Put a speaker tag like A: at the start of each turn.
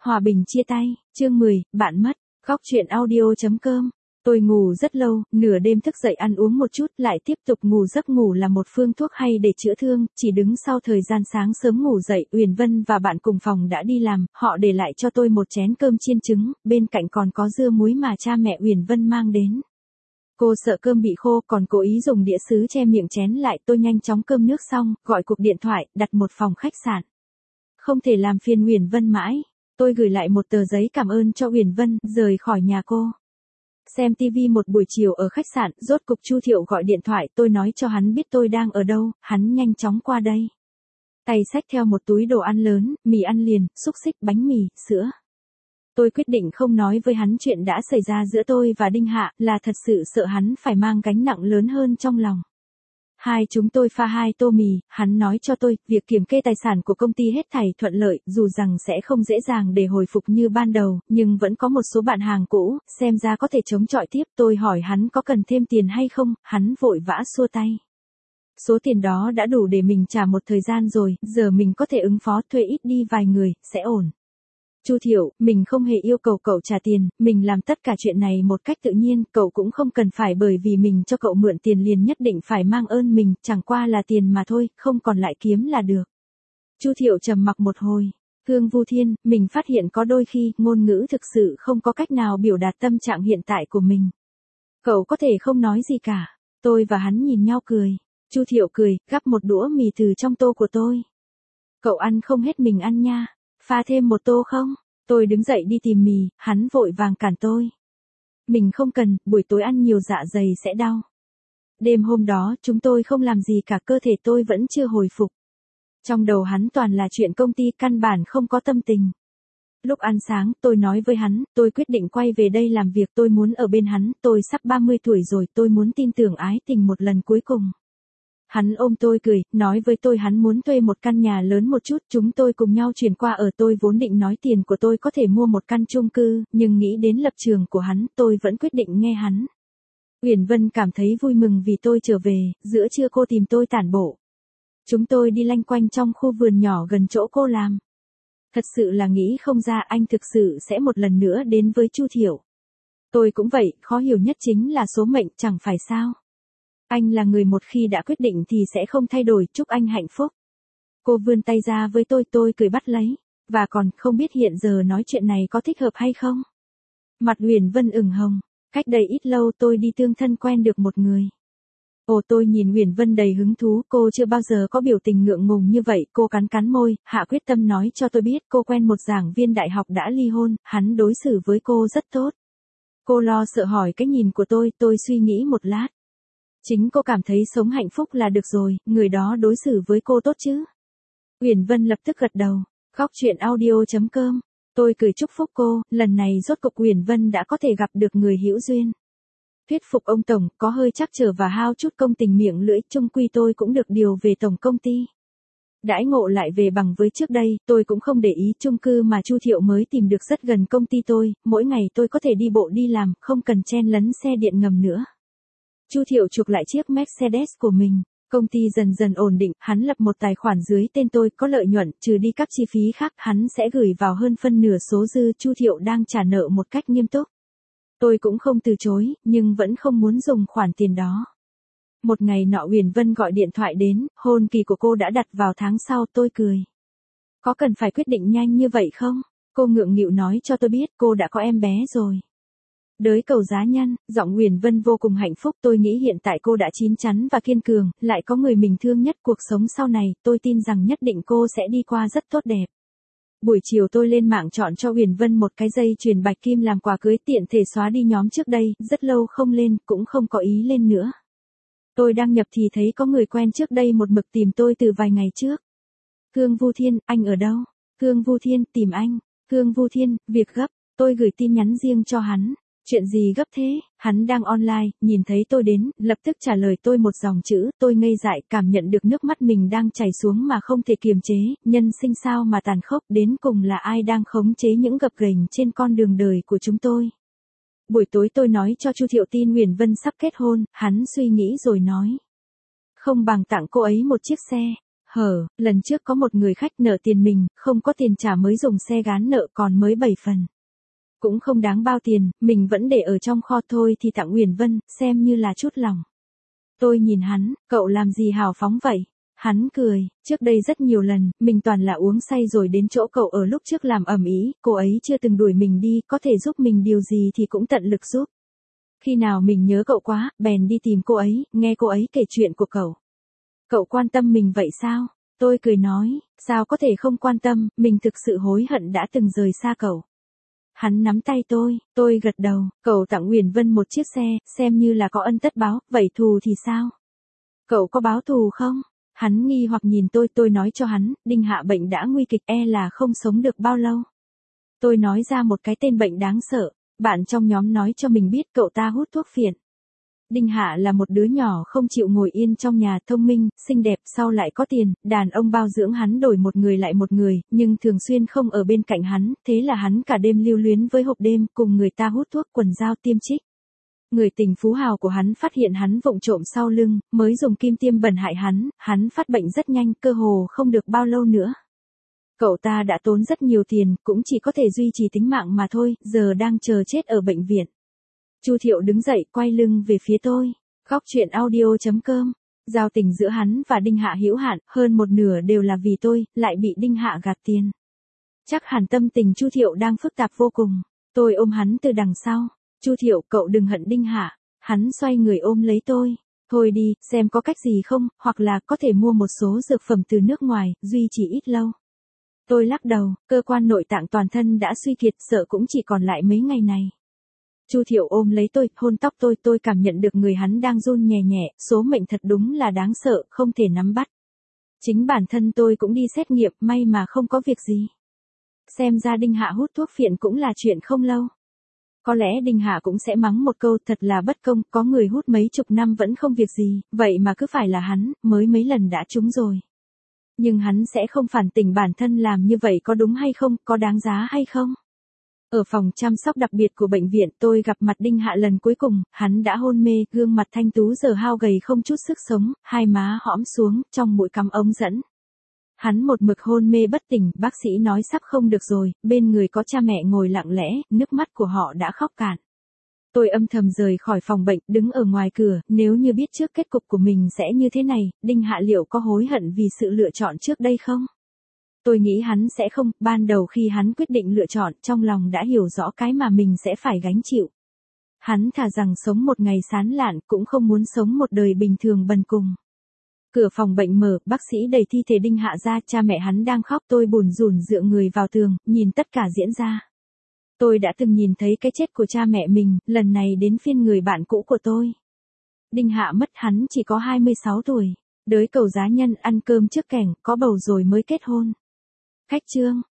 A: Hòa bình chia tay, chương 10, bạn mất, góc chuyện audio.com. Tôi ngủ rất lâu, nửa đêm thức dậy ăn uống một chút, lại tiếp tục ngủ. Giấc ngủ là một phương thuốc hay để chữa thương. Chỉ đứng sau thời gian sáng sớm ngủ dậy, Uyển Vân và bạn cùng phòng đã đi làm, họ để lại cho tôi một chén cơm chiên trứng, bên cạnh còn có dưa muối mà cha mẹ Uyển Vân mang đến. Cô sợ cơm bị khô còn cố ý dùng đĩa sứ che miệng chén lại. Tôi nhanh chóng cơm nước xong, gọi cuộc điện thoại, đặt một phòng khách sạn. Không thể làm phiền Uyển Vân mãi. Tôi gửi lại một tờ giấy cảm ơn cho Uyển Vân, rời khỏi nhà cô. Xem TV một buổi chiều ở khách sạn, rốt cục Chu Thiệu gọi điện thoại, tôi nói cho hắn biết tôi đang ở đâu, hắn nhanh chóng qua đây. Tay xách theo một túi đồ ăn lớn, mì ăn liền, xúc xích, bánh mì, sữa. Tôi quyết định không nói với hắn chuyện đã xảy ra giữa tôi và Đinh Hạ, là thật sự sợ hắn phải mang gánh nặng lớn hơn trong lòng. Chúng tôi pha 2 tô mì, hắn nói cho tôi, việc kiểm kê tài sản của công ty hết thảy thuận lợi, dù rằng sẽ không dễ dàng để hồi phục như ban đầu, nhưng vẫn có một số bạn hàng cũ, xem ra có thể chống chọi tiếp. Tôi hỏi hắn có cần thêm tiền hay không, hắn vội vã xua tay. Số tiền đó đã đủ để mình trả một thời gian rồi, giờ mình có thể ứng phó, thuê ít đi vài người, sẽ ổn. Chu Thiệu, mình không hề yêu cầu cậu trả tiền, mình làm tất cả chuyện này một cách tự nhiên, cậu cũng không cần phải bởi vì mình cho cậu mượn tiền liền nhất định phải mang ơn mình, chẳng qua là tiền mà thôi, không còn lại kiếm là được. Chu Thiệu trầm mặc một hồi. Hương Vu Thiên, mình phát hiện có đôi khi, ngôn ngữ thực sự không có cách nào biểu đạt tâm trạng hiện tại của mình. Cậu có thể không nói gì cả. Tôi và hắn nhìn nhau cười. Chu Thiệu cười, gắp một đũa mì từ trong tô của tôi. Cậu ăn không hết mình ăn nha. Pha thêm một tô không? Tôi đứng dậy đi tìm mì, hắn vội vàng cản tôi. Mình không cần, buổi tối ăn nhiều dạ dày sẽ đau. Đêm hôm đó, chúng tôi không làm gì cả, cơ thể tôi vẫn chưa hồi phục. Trong đầu hắn toàn là chuyện công ty, căn bản không có tâm tình. Lúc ăn sáng, tôi nói với hắn, tôi quyết định quay về đây làm việc, tôi muốn ở bên hắn, tôi sắp 30 tuổi rồi, tôi muốn tin tưởng ái tình một lần cuối cùng. Hắn ôm tôi cười, nói với tôi hắn muốn thuê một căn nhà lớn một chút, chúng tôi cùng nhau chuyển qua ở. Tôi vốn định nói tiền của tôi có thể mua một căn chung cư, nhưng nghĩ đến lập trường của hắn, tôi vẫn quyết định nghe hắn. Uyển Vân cảm thấy vui mừng vì tôi trở về, giữa trưa cô tìm tôi tản bộ. Chúng tôi đi lanh quanh trong khu vườn nhỏ gần chỗ cô làm. Thật sự là nghĩ không ra anh thực sự sẽ một lần nữa đến với Chu Thiệu. Tôi cũng vậy, khó hiểu nhất chính là số mệnh, chẳng phải sao? Anh là người một khi đã quyết định thì sẽ không thay đổi, chúc anh hạnh phúc. Cô vươn tay ra với tôi cười bắt lấy. Và còn, không biết hiện giờ nói chuyện này có thích hợp hay không? Mặt Uyển Vân ửng hồng. Cách đây ít lâu tôi đi tương thân quen được một người. Tôi nhìn Uyển Vân đầy hứng thú, cô chưa bao giờ có biểu tình ngượng ngùng như vậy, cô cắn môi, hạ quyết tâm nói cho tôi biết cô quen một giảng viên đại học đã ly hôn, hắn đối xử với cô rất tốt. Cô lo sợ hỏi cái nhìn của tôi suy nghĩ một lát. Chính cô cảm thấy sống hạnh phúc là được rồi, người đó đối xử với cô tốt chứ? Uyển Vân lập tức gật đầu. Góc chuyện audio.com. Tôi cười chúc phúc cô, lần này rốt cục Uyển Vân đã có thể gặp được người hữu duyên. Thuyết phục ông tổng, có hơi trắc trở và hao chút công tình miệng lưỡi, chung quy tôi cũng được điều về tổng công ty. Đãi ngộ lại về bằng với trước đây, tôi cũng không để ý. Chung cư mà Chu Thiệu mới tìm được rất gần công ty tôi, mỗi ngày tôi có thể đi bộ đi làm, không cần chen lấn xe điện ngầm nữa. Chu Thiệu chuộc lại chiếc Mercedes của mình. Công ty dần dần ổn định, hắn lập một tài khoản dưới tên tôi, có lợi nhuận, trừ đi các chi phí khác, hắn sẽ gửi vào hơn phân nửa số dư. Chu Thiệu đang trả nợ một cách nghiêm túc. Tôi cũng không từ chối, nhưng vẫn không muốn dùng khoản tiền đó. Một ngày nọ Uyển Vân gọi điện thoại đến, hôn kỳ của cô đã đặt vào tháng sau. Tôi cười. Có cần phải quyết định nhanh như vậy không? Cô ngượng nghịu nói cho tôi biết cô đã có em bé rồi. Đới cầu giá nhân, giọng Uyển Vân vô cùng hạnh phúc. Tôi nghĩ hiện tại cô đã chín chắn và kiên cường, lại có người mình thương nhất. Cuộc sống sau này, tôi tin rằng nhất định cô sẽ đi qua rất tốt đẹp. Buổi chiều tôi lên mạng chọn cho Uyển Vân một cái dây chuyền bạch kim làm quà cưới, tiện thể xóa đi nhóm trước đây, rất lâu không lên, cũng không có ý lên nữa. Tôi đăng nhập thì thấy có người quen trước đây một mực tìm tôi từ vài ngày trước. Hương Vu Thiên, anh ở đâu? Hương Vu Thiên, tìm anh. Hương Vu Thiên, việc gấp. Tôi gửi tin nhắn riêng cho hắn. Chuyện gì gấp thế? Hắn đang online, nhìn thấy tôi đến, lập tức trả lời tôi một dòng chữ. Tôi ngây dại, cảm nhận được nước mắt mình đang chảy xuống mà không thể kiềm chế. Nhân sinh sao mà tàn khốc, đến cùng là ai đang khống chế những gập ghềnh trên con đường đời của chúng tôi? Buổi tối tôi nói cho Chu Thiệu tin Uyển Vân sắp kết hôn, hắn suy nghĩ rồi nói. Không bằng tặng cô ấy một chiếc xe. Lần trước có một người khách nợ tiền mình, không có tiền trả mới dùng xe gán nợ còn mới 7 phần. Cũng không đáng bao tiền, mình vẫn để ở trong kho thôi thì tặng Uyển Vân, xem như là chút lòng. Tôi nhìn hắn, cậu làm gì hào phóng vậy? Hắn cười, trước đây rất nhiều lần, mình toàn là uống say rồi đến chỗ cậu ở lúc trước làm ầm ĩ, cô ấy chưa từng đuổi mình đi, có thể giúp mình điều gì thì cũng tận lực giúp. Khi nào mình nhớ cậu quá, bèn đi tìm cô ấy, nghe cô ấy kể chuyện của cậu. Cậu quan tâm mình vậy sao? Tôi cười nói, sao có thể không quan tâm, mình thực sự hối hận đã từng rời xa cậu. Hắn nắm tay tôi gật đầu, cậu tặng Uyển Vân một chiếc xe, xem như là có ân tất báo, vậy thù thì sao? Cậu có báo thù không? Hắn nghi hoặc nhìn tôi nói cho hắn, Đinh Hạ bệnh đã nguy kịch là không sống được bao lâu. Tôi nói ra một cái tên bệnh đáng sợ, bạn trong nhóm nói cho mình biết cậu ta hút thuốc phiện. Đinh Hạ là một đứa nhỏ không chịu ngồi yên trong nhà, thông minh, xinh đẹp, sau lại có tiền, đàn ông bao dưỡng hắn đổi một người lại một người, nhưng thường xuyên không ở bên cạnh hắn, thế là hắn cả đêm lưu luyến với hộp đêm, cùng người ta hút thuốc quần dao tiêm trích. Người tình phú hào của hắn phát hiện hắn vụng trộm sau lưng, mới dùng kim tiêm bẩn hại hắn phát bệnh rất nhanh, cơ hồ không được bao lâu nữa. Cậu ta đã tốn rất nhiều tiền, cũng chỉ có thể duy trì tính mạng mà thôi, giờ đang chờ chết ở bệnh viện. Chu Thiệu đứng dậy, quay lưng về phía tôi. Góc truyện audio.com. Giao tình giữa hắn và Đinh Hạ hữu hạn, hơn một nửa đều là vì tôi, lại bị Đinh Hạ gạt tiền. Chắc hẳn tâm tình Chu Thiệu đang phức tạp vô cùng. Tôi ôm hắn từ đằng sau. Chu Thiệu, cậu đừng hận Đinh Hạ. Hắn xoay người ôm lấy tôi. Thôi đi, xem có cách gì không, hoặc là có thể mua một số dược phẩm từ nước ngoài, duy trì ít lâu. Tôi lắc đầu, cơ quan nội tạng toàn thân đã suy kiệt, sợ cũng chỉ còn lại mấy ngày này. Chu Thiệu ôm lấy tôi, hôn tóc tôi cảm nhận được người hắn đang run nhẹ nhẹ, số mệnh thật đúng là đáng sợ, không thể nắm bắt. Chính bản thân tôi cũng đi xét nghiệm, may mà không có việc gì. Xem ra Đinh Hạ hút thuốc phiện cũng là chuyện không lâu. Có lẽ Đinh Hạ cũng sẽ mắng một câu, thật là bất công, có người hút mấy chục năm vẫn không việc gì, vậy mà cứ phải là hắn, mới mấy lần đã trúng rồi. Nhưng hắn sẽ không phản tỉnh bản thân làm như vậy có đúng hay không, có đáng giá hay không? Ở phòng chăm sóc đặc biệt của bệnh viện, tôi gặp mặt Đinh Hạ lần cuối cùng, hắn đã hôn mê, gương mặt thanh tú giờ hao gầy không chút sức sống, hai má hõm xuống, trong mũi cắm ống dẫn. Hắn một mực hôn mê bất tỉnh, bác sĩ nói sắp không được rồi, bên người có cha mẹ ngồi lặng lẽ, nước mắt của họ đã khóc cạn. Tôi âm thầm rời khỏi phòng bệnh, đứng ở ngoài cửa, nếu như biết trước kết cục của mình sẽ như thế này, Đinh Hạ liệu có hối hận vì sự lựa chọn trước đây không? Tôi nghĩ hắn sẽ không, ban đầu khi hắn quyết định lựa chọn, trong lòng đã hiểu rõ cái mà mình sẽ phải gánh chịu. Hắn thà rằng sống một ngày sán lạn, cũng không muốn sống một đời bình thường bần cùng. Cửa phòng bệnh mở, bác sĩ đẩy thi thể Đinh Hạ ra, cha mẹ hắn đang khóc, tôi bủn rủn dựa người vào tường, nhìn tất cả diễn ra. Tôi đã từng nhìn thấy cái chết của cha mẹ mình, lần này đến phiên người bạn cũ của tôi. Đinh Hạ mất, hắn chỉ có 26 tuổi. Đới cầu giá nhân, ăn cơm trước kẻng, có bầu rồi mới kết hôn. Khách trương,